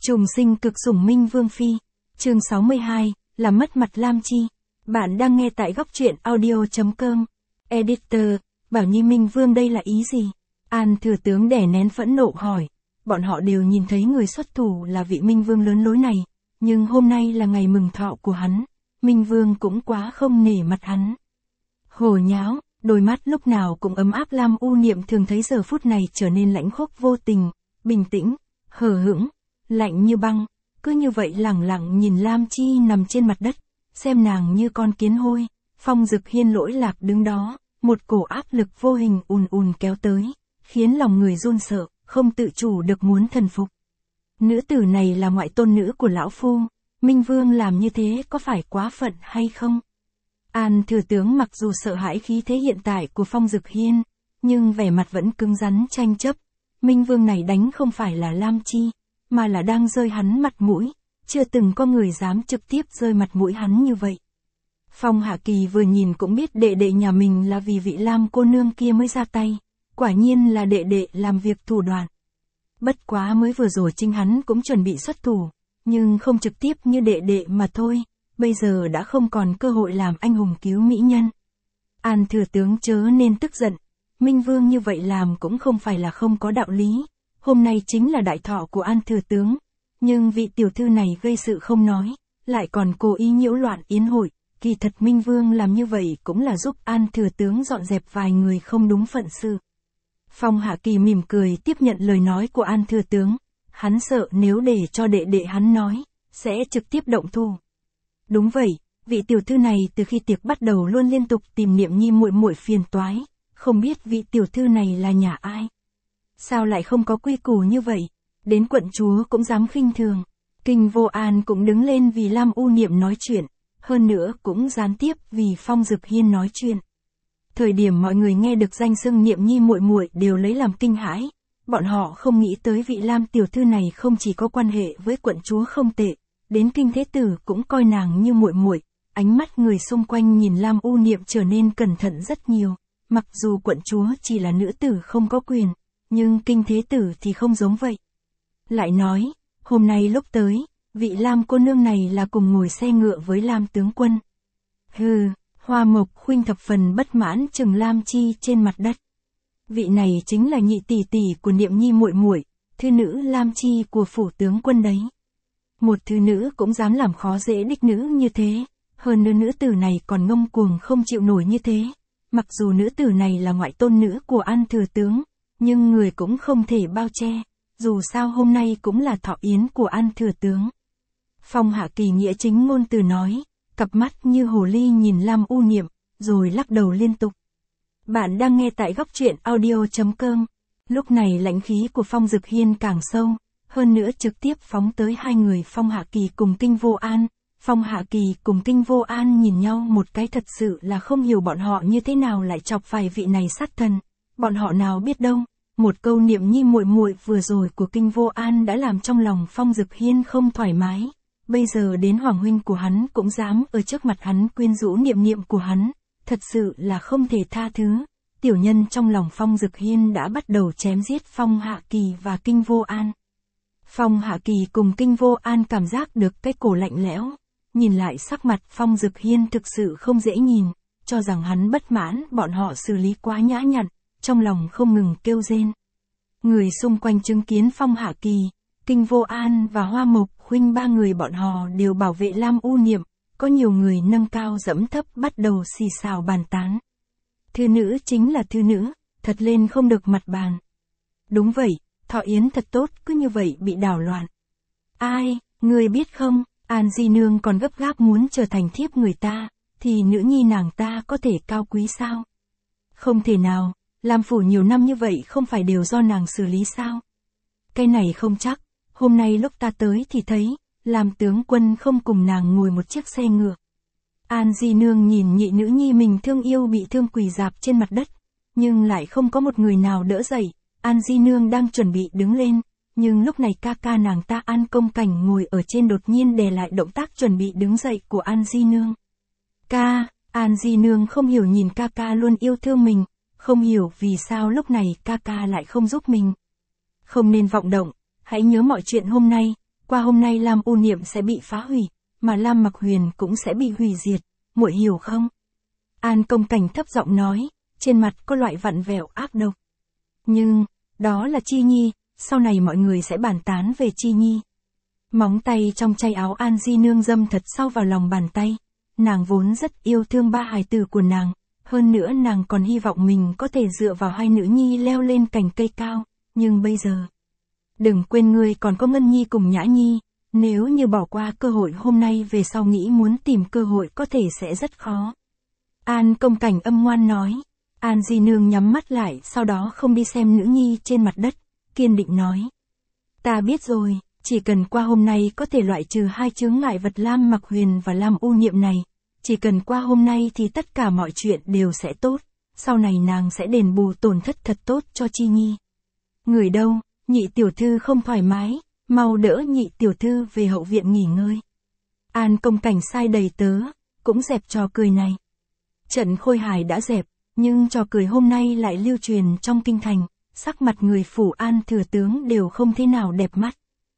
Trùng sinh cực sủng Minh Vương Phi. Chương 62, làm mất mặt Lam Chi. Bạn đang nghe tại góc truyện audio.com. Editor, Bảo Nhi Minh Vương đây là ý gì? An thừa tướng đè nén phẫn nộ hỏi. Bọn họ đều nhìn thấy người xuất thủ là vị Minh Vương lớn lối này, nhưng hôm nay là ngày mừng thọ của hắn, Minh Vương cũng quá không nể mặt hắn. Hồ nháo, đôi mắt lúc nào cũng ấm áp Lam U Niệm thường thấy giờ phút này trở nên lãnh khốc vô tình, bình tĩnh, hờ hững, lạnh như băng, cứ như vậy lẳng lặng nhìn Lam Chi nằm trên mặt đất, xem nàng như con kiến hôi. Phong Dực Hiên lỗi lạc đứng đó, một cổ áp lực vô hình ùn ùn kéo tới, khiến lòng người run sợ, không tự chủ được muốn thần phục. Nữ tử này là ngoại tôn nữ của lão phu, Minh Vương làm như thế có phải quá phận hay không? An thừa tướng mặc dù sợ hãi khí thế hiện tại của Phong Dực Hiên, nhưng vẻ mặt vẫn cứng rắn tranh chấp. Minh Vương này đánh không phải là Lam Chi, mà là đang rơi hắn mặt mũi, chưa từng có người dám trực tiếp rơi mặt mũi hắn như vậy. Phong Hạ Kỳ vừa nhìn cũng biết đệ đệ nhà mình là vì vị Lam cô nương kia mới ra tay, quả nhiên là đệ đệ làm việc thủ đoạn. Bất quá mới vừa rồi chính hắn cũng chuẩn bị xuất thủ, nhưng không trực tiếp như đệ đệ mà thôi, bây giờ đã không còn cơ hội làm anh hùng cứu mỹ nhân. An thừa tướng chớ nên tức giận, Minh Vương như vậy làm cũng không phải là không có đạo lý, hôm nay chính là đại thọ của An thừa tướng, nhưng vị tiểu thư này gây sự không nói, lại còn cố ý nhiễu loạn yến hội, kỳ thật Minh Vương làm như vậy cũng là giúp An thừa tướng dọn dẹp vài người không đúng phận sự. Phong Hạ Kỳ mỉm cười tiếp nhận lời nói của An thừa tướng, hắn sợ nếu để cho đệ đệ hắn nói, sẽ trực tiếp động thủ. Đúng vậy, vị tiểu thư này từ khi tiệc bắt đầu luôn liên tục tìm Niệm Nhi muội muội phiền toái, không biết vị tiểu thư này là nhà ai? Sao lại không có quy củ như vậy, đến quận chúa cũng dám khinh thường. Kinh Vô An cũng đứng lên vì Lam U Niệm nói chuyện, hơn nữa cũng gián tiếp vì Phong Dực Hiên nói chuyện. Thời điểm mọi người nghe được danh xưng Niệm Nhi muội muội đều lấy làm kinh hãi, bọn họ không nghĩ tới vị Lam tiểu thư này không chỉ có quan hệ với quận chúa không tệ, đến Kinh Thế Tử cũng coi nàng như muội muội. Ánh mắt người xung quanh nhìn Lam U Niệm trở nên cẩn thận rất nhiều, mặc dù quận chúa chỉ là nữ tử không có quyền, nhưng Kinh Thế Tử thì không giống vậy. Lại nói, hôm nay lúc tới, vị Lam cô nương này là cùng ngồi xe ngựa với Lam tướng quân. Hừ, Hoa Mộc Khuynh thập phần bất mãn chừng Lam Chi trên mặt đất. Vị này chính là nhị tỷ tỷ của Niệm Nhi muội muội, thư nữ Lam Chi của phủ tướng quân đấy. Một thư nữ cũng dám làm khó dễ đích nữ như thế, hơn nữa nữ tử này còn ngông cuồng không chịu nổi như thế. Mặc dù nữ tử này là ngoại tôn nữ của An thừa tướng, nhưng người cũng không thể bao che, dù sao hôm nay cũng là thọ yến của An thừa tướng. Phong Hạ Kỳ nghĩa chính ngôn từ nói, cặp mắt như hồ ly nhìn Lam U Niệm, rồi lắc đầu liên tục. Bạn đang nghe tại góc truyện audio.com. Lúc này lãnh khí của Phong Dực Hiên càng sâu, hơn nữa trực tiếp phóng tới hai người Phong Hạ Kỳ cùng Kinh Vô An. Phong Hạ Kỳ cùng Kinh Vô An nhìn nhau một cái thật sự là không hiểu bọn họ như thế nào lại chọc phải vị này sát thần. Bọn họ nào biết đâu, một câu Niệm Nhi muội muội vừa rồi của Kinh Vô An đã làm trong lòng Phong Dực Hiên không thoải mái. Bây giờ đến hoàng huynh của hắn cũng dám ở trước mặt hắn quyến rũ Niệm Niệm của hắn, thật sự là không thể tha thứ. Tiểu nhân trong lòng Phong Dực Hiên đã bắt đầu chém giết Phong Hạ Kỳ và Kinh Vô An. Phong Hạ Kỳ cùng Kinh Vô An cảm giác được cái cổ lạnh lẽo, nhìn lại sắc mặt Phong Dực Hiên thực sự không dễ nhìn, cho rằng hắn bất mãn bọn họ xử lý quá nhã nhặn, trong lòng không ngừng kêu rên. Người xung quanh chứng kiến Phong Hạ Kỳ, Kinh Vô An và Hoa Mộc Khuynh ba người bọn họ đều bảo vệ Lam U Niệm, có nhiều người nâng cao dẫm thấp bắt đầu xì xào bàn tán. Thư nữ chính là thư nữ, thật lên không được mặt bàn. Đúng vậy, thọ yến thật tốt cứ như vậy bị đảo loạn. Ai, người biết không, An Di Nương còn gấp gáp muốn trở thành thiếp người ta, thì nữ nhi nàng ta có thể cao quý sao? Không thể nào, Lam phủ nhiều năm như vậy không phải đều do nàng xử lý sao? Cái này không chắc, hôm nay lúc ta tới thì thấy, Lam tướng quân không cùng nàng ngồi một chiếc xe ngựa. An Di Nương nhìn nhị nữ nhi mình thương yêu bị thương quỳ rạp trên mặt đất, nhưng lại không có một người nào đỡ dậy. An Di Nương đang chuẩn bị đứng lên, nhưng lúc này ca ca nàng ta An Công Cảnh ngồi ở trên đột nhiên đè lại động tác chuẩn bị đứng dậy của An Di Nương. An Di Nương không hiểu nhìn ca ca luôn yêu thương mình, không hiểu vì sao lúc này ca ca lại không giúp mình. Không nên vọng động, hãy nhớ mọi chuyện hôm nay, qua hôm nay Lam U Niệm sẽ bị phá hủy, mà Lam Mặc Huyền cũng sẽ bị hủy diệt, muội hiểu không? An Công Cảnh thấp giọng nói, trên mặt có loại vặn vẹo ác độc. Nhưng, đó là Chi Nhi, sau này mọi người sẽ bàn tán về Chi Nhi. Móng tay trong chay áo An Di Nương dâm thật sâu vào lòng bàn tay. Nàng vốn rất yêu thương ba hài tử của nàng, hơn nữa nàng còn hy vọng mình có thể dựa vào hai nữ nhi leo lên cành cây cao, nhưng bây giờ... Đừng quên ngươi còn có Ngân Nhi cùng Nhã Nhi, nếu như bỏ qua cơ hội hôm nay về sau nghĩ muốn tìm cơ hội có thể sẽ rất khó. An Công Cảnh âm ngoan nói. An Di Nương nhắm mắt lại, sau đó không đi xem nữ nhi trên mặt đất, kiên định nói. Ta biết rồi, chỉ cần qua hôm nay có thể loại trừ hai chướng ngại vật Lam Mặc Huyền và Lam U Niệm này, chỉ cần qua hôm nay thì tất cả mọi chuyện đều sẽ tốt, sau này nàng sẽ đền bù tổn thất thật tốt cho Chi Nhi. Người đâu, nhị tiểu thư không thoải mái, mau đỡ nhị tiểu thư về hậu viện nghỉ ngơi. An Công Cảnh sai đầy tớ, cũng dẹp trò cười này. Trận khôi hài đã dẹp, nhưng trò cười hôm nay lại lưu truyền trong kinh thành, sắc mặt người phủ An thừa tướng đều không thế nào đẹp mắt.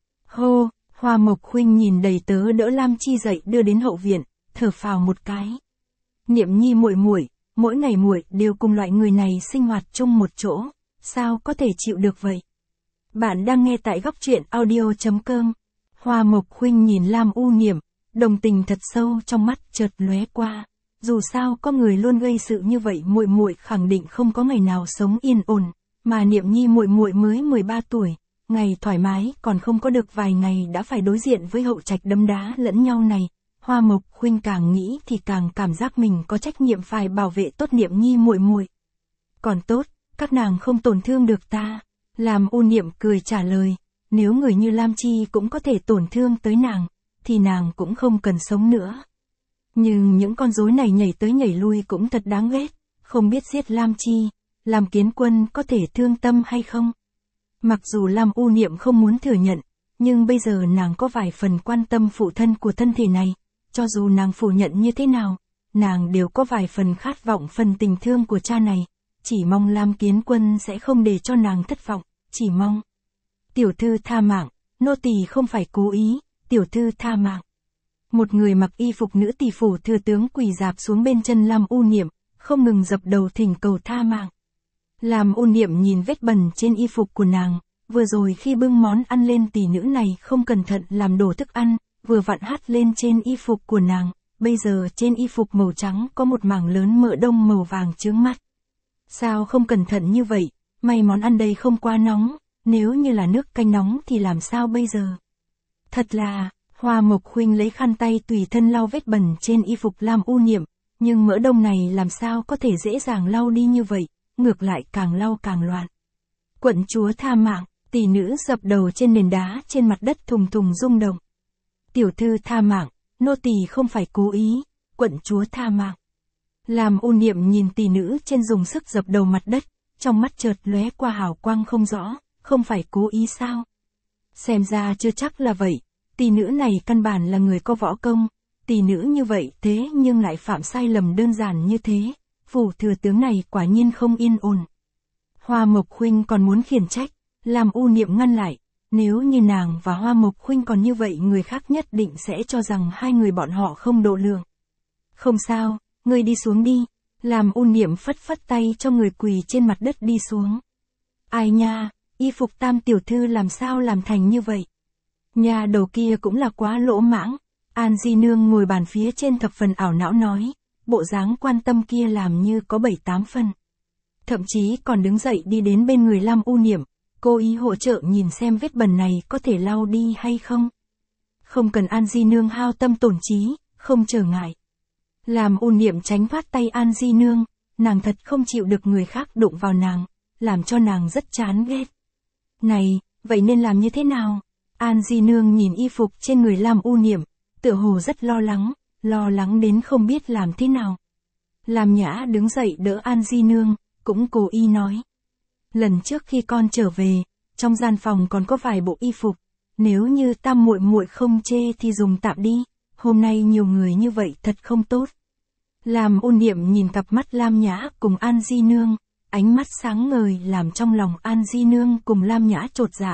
Hô, Hoa Mộc Khuynh nhìn đầy tớ đỡ Lam Chi dậy đưa đến hậu viện, thở phào một cái. Niệm Nhi muội muội, mỗi ngày muội đều cùng loại người này sinh hoạt chung một chỗ, sao có thể chịu được vậy? Bạn đang nghe tại góc truyện audio.com. Hoa Mộc Khuynh nhìn Lam U Niệm, đồng tình thật sâu trong mắt chợt lóe qua. Dù sao có người luôn gây sự như vậy, muội muội khẳng định không có ngày nào sống yên ổn, mà Niệm Nhi muội muội mới 13 tuổi, ngày thoải mái còn không có được vài ngày đã phải đối diện với hậu trạch đấm đá lẫn nhau này. Hoa Mộc Khuynh càng nghĩ thì càng cảm giác mình có trách nhiệm phải bảo vệ tốt Niệm Nhi muội muội. Còn tốt, các nàng không tổn thương được ta. Lam U Niệm cười trả lời, nếu người như Lam Chi cũng có thể tổn thương tới nàng, thì nàng cũng không cần sống nữa. Nhưng những con rối này nhảy tới nhảy lui cũng thật đáng ghét, không biết giết Lam Chi, Lam Kiến Quân có thể thương tâm hay không? Mặc dù Lam U Niệm không muốn thừa nhận, nhưng bây giờ nàng có vài phần quan tâm phụ thân của thân thể này, cho dù nàng phủ nhận như thế nào, nàng đều có vài phần khát vọng phần tình thương của cha này, chỉ mong Lam Kiến Quân sẽ không để cho nàng thất vọng, chỉ mong. Tiểu thư tha mạng, nô tỳ không phải cố ý, tiểu thư tha mạng. Một người mặc y phục nữ tỳ phủ thừa tướng quỳ rạp xuống bên chân Lam U Niệm, không ngừng dập đầu thỉnh cầu tha mạng. Lam U Niệm nhìn vết bẩn trên y phục của nàng, vừa rồi khi bưng món ăn lên tỷ nữ này không cẩn thận làm đổ thức ăn, vừa vặn hắt lên trên y phục của nàng, bây giờ trên y phục màu trắng có một mảng lớn mỡ đông màu vàng chướng mắt. Sao không cẩn thận như vậy, may món ăn đây không quá nóng, nếu như là nước canh nóng thì làm sao bây giờ? Thật là, Hoa Mộc Khuynh lấy khăn tay tùy thân lau vết bẩn trên y phục Lam U Niệm, nhưng mỡ đông này làm sao có thể dễ dàng lau đi như vậy, ngược lại càng lau càng loạn. Quận chúa tha mạng, tỷ nữ dập đầu trên nền đá trên mặt đất thùng thùng rung động. Tiểu thư tha mạng, nô tỳ không phải cố ý, quận chúa tha mạng. Lam U Niệm nhìn tỷ nữ trên dùng sức dập đầu mặt đất, trong mắt chợt lóe qua hào quang không rõ, không phải cố ý sao? Xem ra chưa chắc là vậy, tỷ nữ này căn bản là người có võ công, tỷ nữ như vậy thế nhưng lại phạm sai lầm đơn giản như thế, phủ thừa tướng này quả nhiên không yên ổn. Hoa Mộc Khuynh còn muốn khiển trách, Lam U Niệm ngăn lại, nếu như nàng và Hoa Mộc Khuynh còn như vậy người khác nhất định sẽ cho rằng hai người bọn họ không độ lượng. Không sao, ngươi đi xuống đi, Lam U Niệm phất phất tay cho người quỳ trên mặt đất đi xuống. Ai nha, y phục tam tiểu thư làm sao làm thành như vậy? Nhà đầu kia cũng là quá lỗ mãng, An Di Nương ngồi bàn phía trên thập phần ảo não nói, bộ dáng quan tâm kia làm như có 7-8 phần. Thậm chí còn đứng dậy đi đến bên người Lam U Niệm, cố ý hỗ trợ nhìn xem vết bẩn này có thể lau đi hay không. Không cần An Di Nương hao tâm tổn trí, không trở ngại. Lam U Niệm tránh thoát tay An Di Nương, nàng thật không chịu được người khác đụng vào nàng, làm cho nàng rất chán ghét. Này, vậy nên làm như thế nào? An Di Nương nhìn y phục trên người Lam U Niệm, tựa hồ rất lo lắng đến không biết làm thế nào. Lam Nhã đứng dậy đỡ An Di Nương, cũng cố ý nói. Lần trước khi con trở về, trong gian phòng còn có vài bộ y phục, nếu như tam muội muội không chê thì dùng tạm đi, hôm nay nhiều người như vậy thật không tốt. Lam U Niệm nhìn cặp mắt Lam Nhã cùng An Di Nương, ánh mắt sáng ngời làm trong lòng An Di Nương cùng Lam Nhã chột dạ,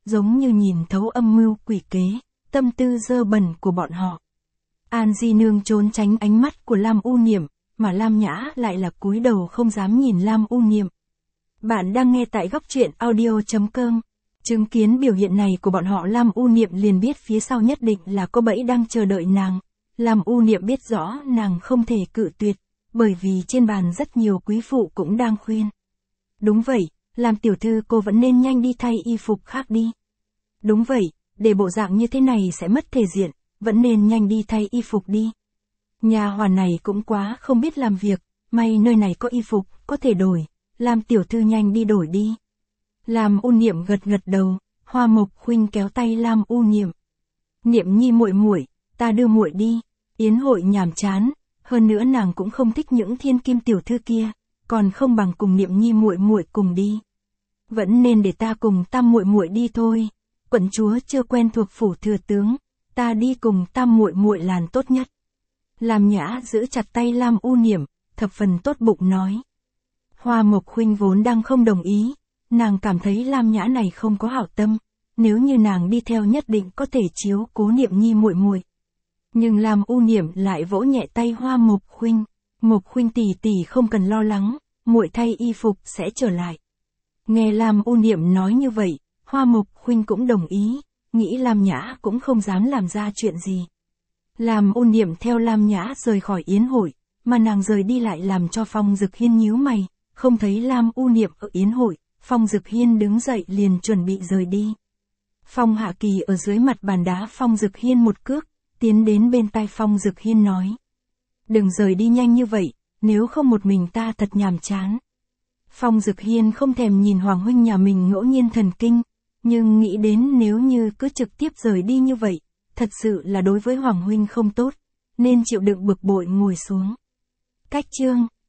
giống như nhìn thấu âm mưu quỷ kế, tâm tư dơ bẩn của bọn họ. An Di Nương trốn tránh ánh mắt của Lam U Niệm, mà Lam Nhã lại là cúi đầu không dám nhìn Lam U Niệm. Bạn đang nghe tại góc truyện audio.com. Chứng kiến biểu hiện này của bọn họ, Lam U Niệm liền biết phía sau nhất định là có bẫy đang chờ đợi nàng. Lam U Niệm biết rõ nàng không thể cự tuyệt, bởi vì trên bàn rất nhiều quý phụ cũng đang khuyên. Đúng vậy, làm tiểu thư cô vẫn nên nhanh đi thay y phục khác đi. Đúng vậy, để bộ dạng như thế này sẽ mất thể diện, vẫn nên nhanh đi thay y phục đi. Nhà hoàn này cũng quá không biết làm việc, may nơi này có y phục, có thể đổi, làm tiểu thư nhanh đi đổi đi. Lam U Niệm gật gật đầu, Hoa Mộc Khuynh kéo tay Lam U Niệm. Niệm nhi muội muội, ta đưa muội đi, yến hội nhàm chán, hơn nữa nàng cũng không thích những thiên kim tiểu thư kia, còn không bằng cùng Niệm nhi muội muội cùng đi. Vẫn nên để ta cùng Tam muội muội đi thôi, quận chúa chưa quen thuộc phủ thừa tướng, ta đi cùng Tam muội muội làn tốt nhất. Lam Nhã giữ chặt tay Lam U Niệm, thập phần tốt bụng nói. Hoa Mộc Khuynh vốn đang không đồng ý, nàng cảm thấy Lam Nhã này không có hảo tâm, nếu như nàng đi theo nhất định có thể chiếu cố Niệm nhi muội muội. Nhưng Lam U Niệm lại vỗ nhẹ tay Hoa Mộc Khuynh, Mộc Khuynh tỷ tỷ không cần lo lắng, muội thay y phục sẽ trở lại. Nghe Lam U Niệm nói như vậy, Hoa Mộc Khuynh cũng đồng ý, nghĩ Lam Nhã cũng không dám làm ra chuyện gì. Lam U Niệm theo Lam Nhã rời khỏi yến hội, mà nàng rời đi lại làm cho Phong Dực Hiên nhíu mày, không thấy Lam U Niệm ở yến hội, Phong Dực Hiên đứng dậy liền chuẩn bị rời đi. Phong Hạ Kỳ ở dưới mặt bàn đá Phong Dực Hiên một cước, tiến đến bên tai Phong Dực Hiên nói. Đừng rời đi nhanh như vậy, nếu không một mình ta thật nhàm chán. Phong Dực Hiên không thèm nhìn Hoàng huynh nhà mình ngẫu nhiên thần kinh, nhưng nghĩ đến nếu như cứ trực tiếp rời đi như vậy, thật sự là đối với Hoàng huynh không tốt, nên chịu đựng bực bội ngồi xuống. Cách chương